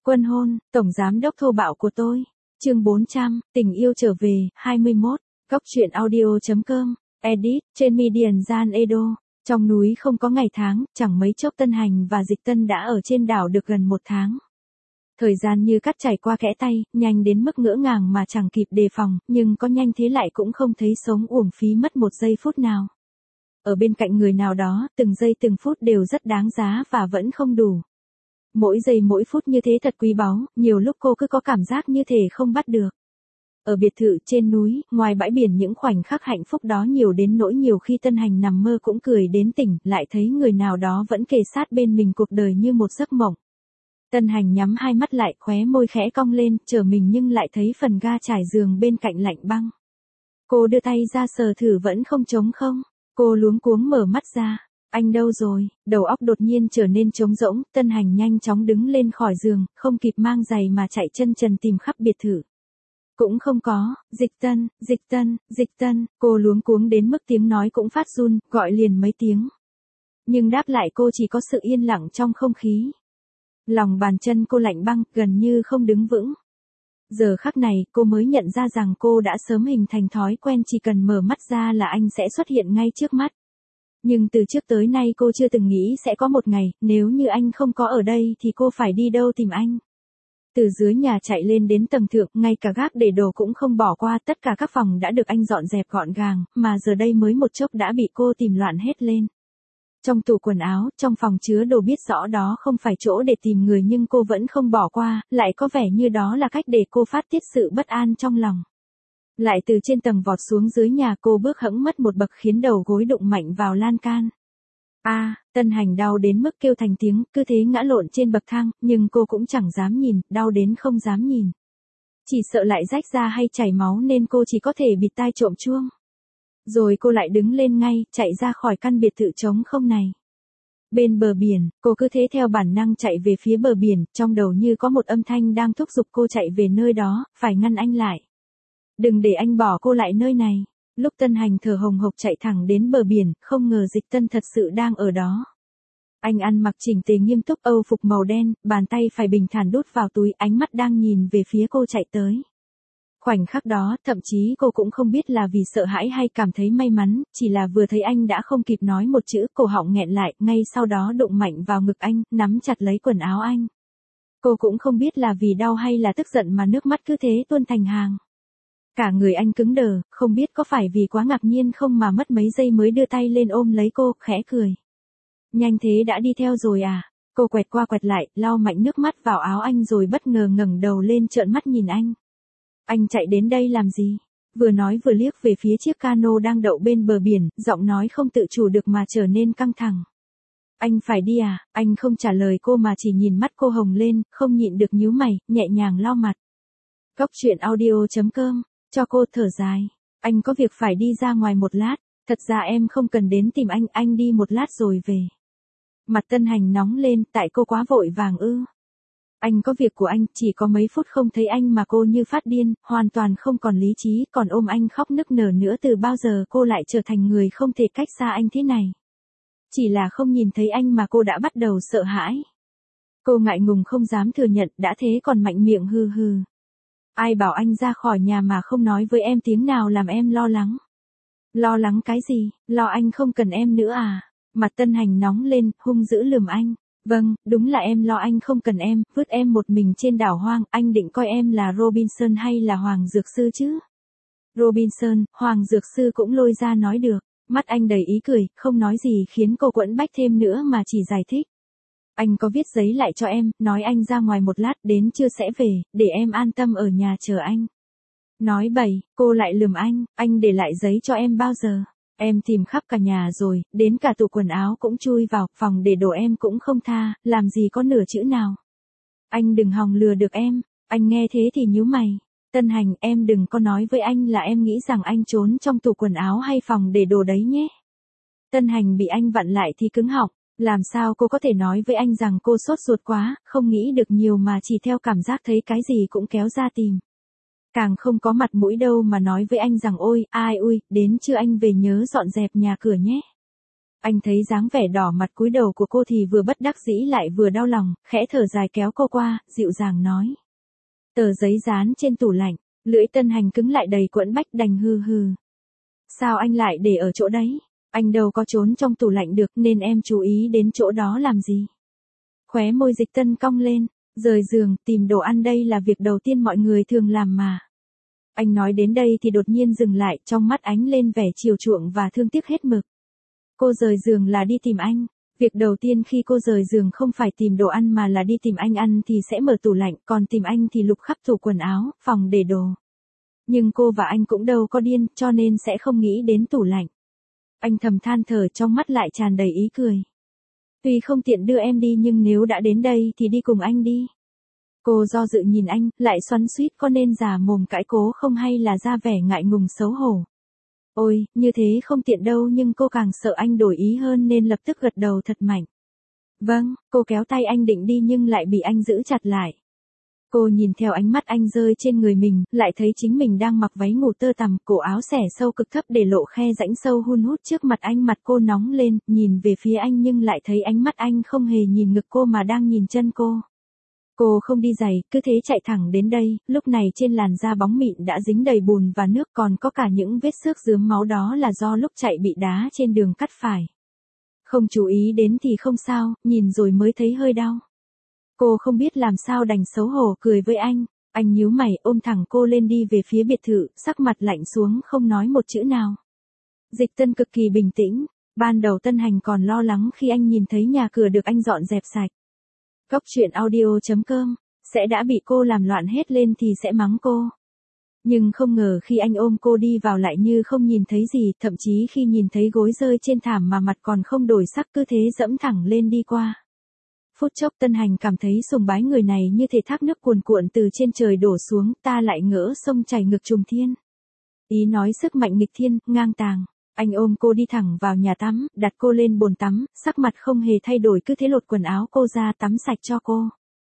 Quân hôn, tổng giám đốc thô bạo của tôi. Chương 400, tình yêu trở về, 21. Góc truyện audio.com, edit, trên Median Gian Edo. Trong núi không có ngày tháng, chẳng mấy chốc Tân Hành và Dịch Tân đã ở trên đảo được gần 1 tháng. Thời gian như cắt chảy qua kẽ tay, nhanh đến mức ngỡ ngàng mà chẳng kịp đề phòng, nhưng có nhanh thế lại cũng không thấy sống uổng phí mất 1 giây phút nào. Ở bên cạnh người nào đó, từng giây từng phút đều rất đáng giá và vẫn không đủ. Mỗi giây mỗi phút như thế thật quý báu, nhiều lúc cô cứ có cảm giác như thể không bắt được. Ở biệt thự trên núi, ngoài bãi biển những khoảnh khắc hạnh phúc đó nhiều đến nỗi nhiều khi Tân Hành nằm mơ cũng cười đến tỉnh, lại thấy người nào đó vẫn kề sát bên mình cuộc đời như một giấc mộng. Tân Hành nhắm hai mắt lại, khóe môi khẽ cong lên, trở mình nhưng lại thấy phần ga trải giường bên cạnh lạnh băng. Cô đưa tay ra sờ thử vẫn không trống không. Cô luống cuống mở mắt ra. Anh đâu rồi? Đầu óc đột nhiên trở nên trống rỗng, Tân Hành nhanh chóng đứng lên khỏi giường, không kịp mang giày mà chạy chân trần tìm khắp biệt thự. Cũng không có. Dịch Tân, Dịch Tân, Dịch Tân. Cô luống cuống đến mức tiếng nói cũng phát run, gọi liền mấy tiếng. Nhưng đáp lại cô chỉ có sự yên lặng trong không khí. Lòng bàn chân cô lạnh băng, gần như không đứng vững. Giờ khắc này, cô mới nhận ra rằng cô đã sớm hình thành thói quen chỉ cần mở mắt ra là anh sẽ xuất hiện ngay trước mắt. Nhưng từ trước tới nay cô chưa từng nghĩ sẽ có một ngày, nếu như anh không có ở đây thì cô phải đi đâu tìm anh. Từ dưới nhà chạy lên đến tầng thượng, ngay cả gác để đồ cũng không bỏ qua, tất cả các phòng đã được anh dọn dẹp gọn gàng, mà giờ đây mới một chốc đã bị cô tìm loạn hết lên. Trong tủ quần áo, trong phòng chứa đồ biết rõ đó không phải chỗ để tìm người nhưng cô vẫn không bỏ qua, lại có vẻ như đó là cách để cô phát tiết sự bất an trong lòng. Lại từ trên tầng vọt xuống dưới nhà, cô bước hẫng mất một bậc khiến đầu gối đụng mạnh vào lan can. Tân Hành đau đến mức kêu thành tiếng, cứ thế ngã lộn trên bậc thang, nhưng cô cũng chẳng dám nhìn, đau đến không dám nhìn. Chỉ sợ lại rách ra hay chảy máu nên cô chỉ có thể bịt tai trộm chuông. Rồi cô lại đứng lên ngay, chạy ra khỏi căn biệt thự trống không này. Bên bờ biển, cô cứ thế theo bản năng chạy về phía bờ biển, trong đầu như có một âm thanh đang thúc giục cô chạy về nơi đó, phải ngăn anh lại. Đừng để anh bỏ cô lại nơi này. Lúc Tân Hành thở hồng hộc chạy thẳng đến bờ biển, không ngờ Dịch Tân thật sự đang ở đó. Anh ăn mặc chỉnh tề nghiêm túc, âu phục màu đen, bàn tay phải bình thản đút vào túi, ánh mắt đang nhìn về phía cô chạy tới. Khoảnh khắc đó, thậm chí cô cũng không biết là vì sợ hãi hay cảm thấy may mắn, chỉ là vừa thấy anh đã không kịp nói một chữ, cổ họng nghẹn lại, ngay sau đó đụng mạnh vào ngực anh, nắm chặt lấy quần áo anh. Cô cũng không biết là vì đau hay là tức giận mà nước mắt cứ thế tuôn thành hàng. Cả người anh cứng đờ, không biết có phải vì quá ngạc nhiên không mà mất mấy giây mới đưa tay lên ôm lấy cô, khẽ cười. Nhanh thế đã đi theo rồi à? Cô quẹt qua quẹt lại, lau mạnh nước mắt vào áo anh rồi bất ngờ ngẩng đầu lên trợn mắt nhìn anh. Anh chạy đến đây làm gì? Vừa nói vừa liếc về phía chiếc cano đang đậu bên bờ biển, giọng nói không tự chủ được mà trở nên căng thẳng. Anh phải đi à? Anh không trả lời cô mà chỉ nhìn mắt cô hồng lên, không nhịn được nhíu mày, nhẹ nhàng lau mặt. Góc truyện audio.com, cho cô thở dài. Anh có việc phải đi ra ngoài một lát, thật ra em không cần đến tìm anh đi một lát rồi về. Mặt Tân Hành nóng lên, tại cô quá vội vàng ư? Anh có việc của anh, chỉ có mấy phút không thấy anh mà cô như phát điên, hoàn toàn không còn lý trí, còn ôm anh khóc nức nở nữa. Từ bao giờ cô lại trở thành người không thể cách xa anh thế này? Chỉ là không nhìn thấy anh mà cô đã bắt đầu sợ hãi. Cô ngại ngùng không dám thừa nhận, đã thế còn mạnh miệng hừ hừ. Ai bảo anh ra khỏi nhà mà không nói với em tiếng nào làm em lo lắng. Lo lắng cái gì, lo anh không cần em nữa à? Mặt Tân Hành nóng lên, hung dữ lườm anh. Vâng, đúng là em lo anh không cần em, vứt em một mình trên đảo hoang, anh định coi em là Robinson hay là Hoàng Dược Sư chứ? Robinson, Hoàng Dược Sư cũng lôi ra nói được. Mắt anh đầy ý cười, không nói gì khiến cô quẫn bách thêm nữa mà chỉ giải thích. Anh có viết giấy lại cho em, nói anh ra ngoài một lát, đến trưa sẽ về, để em an tâm ở nhà chờ anh. Nói bậy, cô lại lườm anh để lại giấy cho em bao giờ? Em tìm khắp cả nhà rồi, đến cả tủ quần áo cũng chui vào, phòng để đồ em cũng không tha, làm gì có nửa chữ nào. Anh đừng hòng lừa được em. Anh nghe thế thì nhíu mày. Tân Hành, em đừng có nói với anh là em nghĩ rằng anh trốn trong tủ quần áo hay phòng để đồ đấy nhé. Tân Hành bị anh vặn lại thì cứng họng. Làm sao cô có thể nói với anh rằng cô sốt ruột quá, không nghĩ được nhiều mà chỉ theo cảm giác thấy cái gì cũng kéo ra tìm. Càng không có mặt mũi đâu mà nói với anh rằng ôi, ai ui, đến trưa anh về nhớ dọn dẹp nhà cửa nhé. Anh thấy dáng vẻ đỏ mặt cúi đầu của cô thì vừa bất đắc dĩ lại vừa đau lòng, khẽ thở dài kéo cô qua, dịu dàng nói. Tờ giấy dán trên tủ lạnh, lưỡi Tân Hành cứng lại đầy quẫn bách đành hừ hừ. Sao anh lại để ở chỗ đấy? Anh đâu có trốn trong tủ lạnh được nên em chú ý đến chỗ đó làm gì? Khóe môi Dịch Tân cong lên, rời giường, tìm đồ ăn đây là việc đầu tiên mọi người thường làm mà. Anh nói đến đây thì đột nhiên dừng lại, trong mắt ánh lên vẻ chiều chuộng và thương tiếc hết mực. Cô rời giường là đi tìm anh. Việc đầu tiên khi cô rời giường không phải tìm đồ ăn mà là đi tìm anh ăn thì sẽ mở tủ lạnh, còn tìm anh thì lục khắp tủ quần áo, phòng để đồ. Nhưng cô và anh cũng đâu có điên, cho nên sẽ không nghĩ đến tủ lạnh. Anh thầm than thở, trong mắt lại tràn đầy ý cười. Tuy không tiện đưa em đi nhưng nếu đã đến đây thì đi cùng anh đi. Cô do dự nhìn anh, lại xoắn xuýt có nên già mồm cãi cố không hay là ra vẻ ngại ngùng xấu hổ. Ôi, như thế không tiện đâu, nhưng cô càng sợ anh đổi ý hơn nên lập tức gật đầu thật mạnh. Vâng, cô kéo tay anh định đi nhưng lại bị anh giữ chặt lại. Cô nhìn theo ánh mắt anh rơi trên người mình, lại thấy chính mình đang mặc váy ngủ tơ tằm, cổ áo xẻ sâu cực thấp để lộ khe rãnh sâu hun hút trước mặt anh. Mặt cô nóng lên, nhìn về phía anh nhưng lại thấy ánh mắt anh không hề nhìn ngực cô mà đang nhìn chân cô. Cô không đi giày, cứ thế chạy thẳng đến đây, lúc này trên làn da bóng mịn đã dính đầy bùn và nước, còn có cả những vết xước rướm máu, đó là do lúc chạy bị đá trên đường cắt phải. Không chú ý đến thì không sao, nhìn rồi mới thấy hơi đau. Cô không biết làm sao đành xấu hổ cười với anh nhíu mày ôm thẳng cô lên đi về phía biệt thự, sắc mặt lạnh xuống không nói một chữ nào. Dịch Tân cực kỳ bình tĩnh, ban đầu Tân Hành còn lo lắng khi anh nhìn thấy nhà cửa được anh dọn dẹp sạch. Góc truyện audio.com, sẽ đã bị cô làm loạn hết lên thì sẽ mắng cô. Nhưng không ngờ khi anh ôm cô đi vào lại như không nhìn thấy gì, thậm chí khi nhìn thấy gối rơi trên thảm mà mặt còn không đổi sắc cứ thế dẫm thẳng lên đi qua. Phút chốc Tân Hành cảm thấy sùng bái người này như thể thác nước cuồn cuộn từ trên trời đổ xuống, ta lại ngỡ sông chảy ngược trùng thiên. Ý nói sức mạnh nghịch thiên, ngang tàng. Anh ôm cô đi thẳng vào nhà tắm, đặt cô lên bồn tắm, sắc mặt không hề thay đổi cứ thế lột quần áo cô ra tắm sạch cho cô.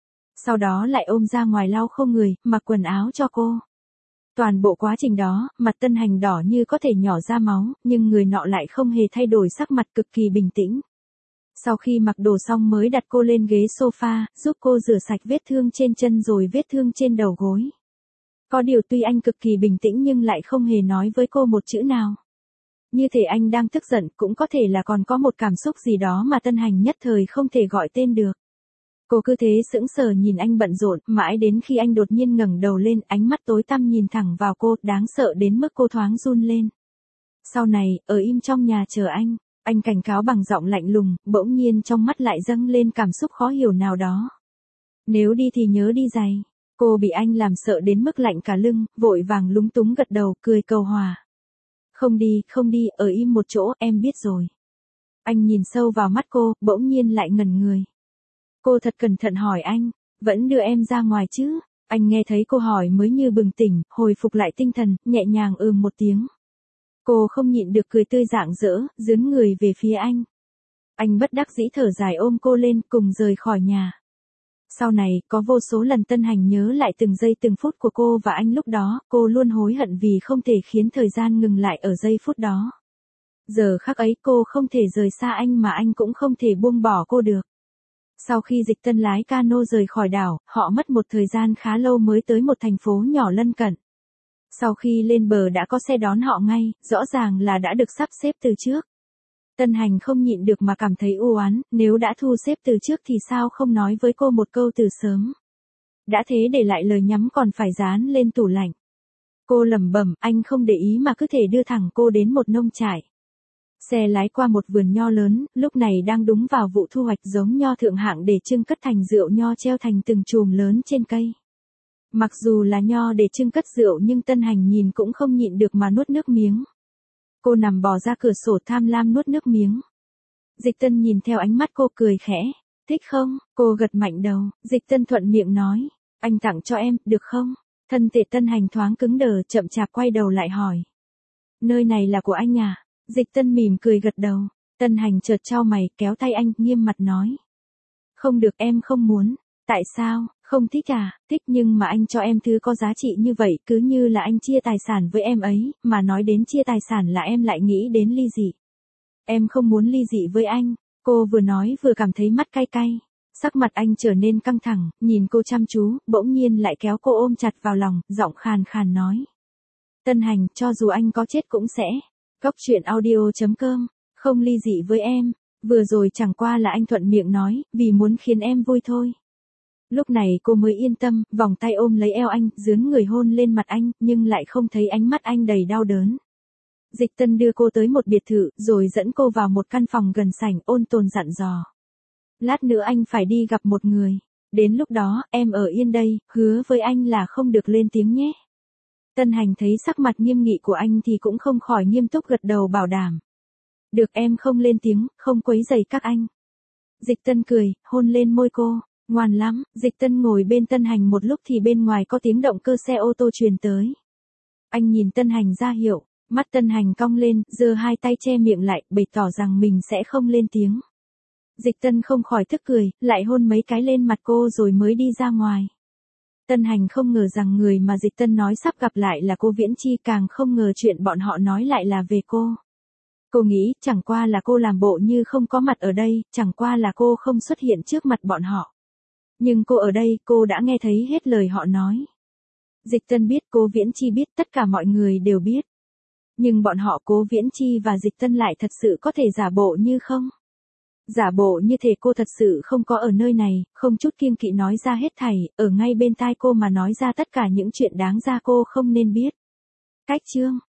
Sau đó lại ôm ra ngoài lau khô người, mặc quần áo cho cô. Toàn bộ quá trình đó, mặt Tân Hành đỏ như có thể nhỏ ra máu, nhưng người nọ lại không hề thay đổi, sắc mặt cực kỳ bình tĩnh. Sau khi mặc đồ xong mới đặt cô lên ghế sofa, giúp cô rửa sạch vết thương trên chân rồi vết thương trên đầu gối. Có điều tuy anh cực kỳ bình tĩnh nhưng lại không hề nói với cô một chữ nào. Như thể anh đang tức giận, cũng có thể là còn có một cảm xúc gì đó mà Tân Hành nhất thời không thể gọi tên được. Cô cứ thế sững sờ nhìn anh bận rộn, mãi đến khi anh đột nhiên ngẩng đầu lên, ánh mắt tối tăm nhìn thẳng vào cô, đáng sợ đến mức cô thoáng run lên. Sau này, ở im trong nhà chờ anh cảnh cáo bằng giọng lạnh lùng, bỗng nhiên trong mắt lại dâng lên cảm xúc khó hiểu nào đó. Nếu đi thì nhớ đi giày. Cô bị anh làm sợ đến mức lạnh cả lưng, vội vàng lúng túng gật đầu, cười cầu hòa. Không đi, ở im một chỗ, em biết rồi. Anh nhìn sâu vào mắt cô, bỗng nhiên lại ngẩn người. Cô thật cẩn thận hỏi anh, vẫn đưa em ra ngoài chứ? Anh nghe thấy cô hỏi mới như bừng tỉnh, hồi phục lại tinh thần, nhẹ nhàng một tiếng. Cô không nhịn được cười tươi rạng rỡ, dướn người về phía anh. Anh bất đắc dĩ thở dài ôm cô lên, cùng rời khỏi nhà. Sau này, có vô số lần Tân Hành nhớ lại từng giây từng phút của cô và anh lúc đó, cô luôn hối hận vì không thể khiến thời gian ngừng lại ở giây phút đó. Giờ khắc ấy cô không thể rời xa anh mà anh cũng không thể buông bỏ cô được. Sau khi Dịch Tân lái cano rời khỏi đảo, họ mất một thời gian khá lâu mới tới một thành phố nhỏ lân cận. Sau khi lên bờ đã có xe đón họ ngay, rõ ràng là đã được sắp xếp từ trước. Tân Hành không nhịn được mà cảm thấy u oán, nếu đã thu xếp từ trước thì sao không nói với cô một câu từ sớm. Đã thế để lại lời nhắn còn phải dán lên tủ lạnh. Cô lẩm bẩm, anh không để ý mà cứ thể đưa thẳng cô đến một nông trại. Xe lái qua một vườn nho lớn, lúc này đang đúng vào vụ thu hoạch giống nho thượng hạng để trưng cất thành rượu nho treo thành từng chùm lớn trên cây. Mặc dù là nho để trưng cất rượu nhưng Tân Hành nhìn cũng không nhịn được mà nuốt nước miếng. Cô nằm bò ra cửa sổ tham lam nuốt nước miếng. Dịch Tân nhìn theo ánh mắt cô cười khẽ. Thích không? Cô gật mạnh đầu, Dịch Tân thuận miệng nói. Anh tặng cho em, được không? Thân thể Tân Hành thoáng cứng đờ, chậm chạp quay đầu lại hỏi. Nơi này là của anh à? Dịch Tân mỉm cười gật đầu. Tân Hành chợt chau mày, kéo tay anh, nghiêm mặt nói. Không được, em không muốn. Tại sao? Không thích à? Thích, nhưng mà anh cho em thứ có giá trị như vậy, cứ như là anh chia tài sản với em ấy, mà nói đến chia tài sản là em lại nghĩ đến ly dị. Em không muốn ly dị với anh. Cô vừa nói vừa cảm thấy mắt cay cay. Sắc mặt anh trở nên căng thẳng, nhìn cô chăm chú, bỗng nhiên lại kéo cô ôm chặt vào lòng, giọng khàn khàn nói. Tân Hành, cho dù anh có chết cũng sẽ. Cốc truyện audio.com, không ly dị với em. Vừa rồi chẳng qua là anh thuận miệng nói, vì muốn khiến em vui thôi. Lúc này cô mới yên tâm, vòng tay ôm lấy eo anh, dướn người hôn lên mặt anh, nhưng lại không thấy ánh mắt anh đầy đau đớn. Dịch Tân đưa cô tới một biệt thự, rồi dẫn cô vào một căn phòng gần sảnh, ôn tồn dặn dò. Lát nữa anh phải đi gặp một người. Đến lúc đó, em ở yên đây, hứa với anh là không được lên tiếng nhé. Tân Hành thấy sắc mặt nghiêm nghị của anh thì cũng không khỏi nghiêm túc gật đầu bảo đảm. Được, em không lên tiếng, không quấy rầy các anh. Dịch Tân cười, hôn lên môi cô. Ngoan lắm. Dịch Tân ngồi bên Tân Hành một lúc thì bên ngoài có tiếng động cơ xe ô tô truyền tới. Anh nhìn Tân Hành ra hiệu, mắt Tân Hành cong lên, giơ hai tay che miệng lại, bày tỏ rằng mình sẽ không lên tiếng. Dịch Tân không khỏi tức cười, lại hôn mấy cái lên mặt cô rồi mới đi ra ngoài. Tân Hành không ngờ rằng người mà Dịch Tân nói sắp gặp lại là cô Viễn Chi, càng không ngờ chuyện bọn họ nói lại là về cô. Cô nghĩ, chẳng qua là cô làm bộ như không có mặt ở đây, chẳng qua là cô không xuất hiện trước mặt bọn họ. Nhưng cô ở đây, cô đã nghe thấy hết lời họ nói. Dịch Tân biết, cô Viễn Chi biết, tất cả mọi người đều biết. Nhưng bọn họ, cô Viễn Chi và Dịch Tân lại thật sự có thể giả bộ như không. Giả bộ như thể cô thật sự không có ở nơi này, không chút kiêng kỵ nói ra hết thảy, ở ngay bên tai cô mà nói ra tất cả những chuyện đáng ra cô không nên biết. Cách chương